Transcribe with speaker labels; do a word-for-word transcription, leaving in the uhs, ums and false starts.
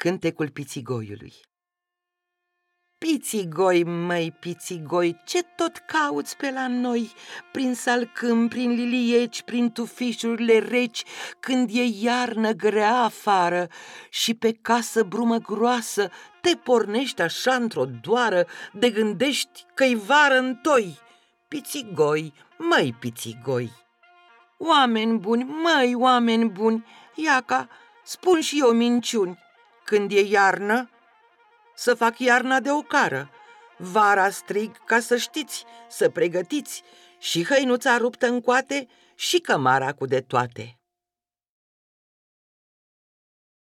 Speaker 1: Cântecul Pițigoiului. Pițigoi, măi, pițigoi, ce tot cauți pe la noi, prin salcâm, prin lilieci, prin tufișurile reci, când e iarnă grea afară și pe casă brumă groasă, te pornești așa într-o doară, de gândești că-i vară întoi. Pițigoi, măi, pițigoi. Oameni buni, măi, oameni buni, iaca, spun și eu minciuni. Când e iarnă, să fac iarna de ocară, vara strig ca să știți, să pregătiți și hăinuța ruptă în coate și cămara cu de toate.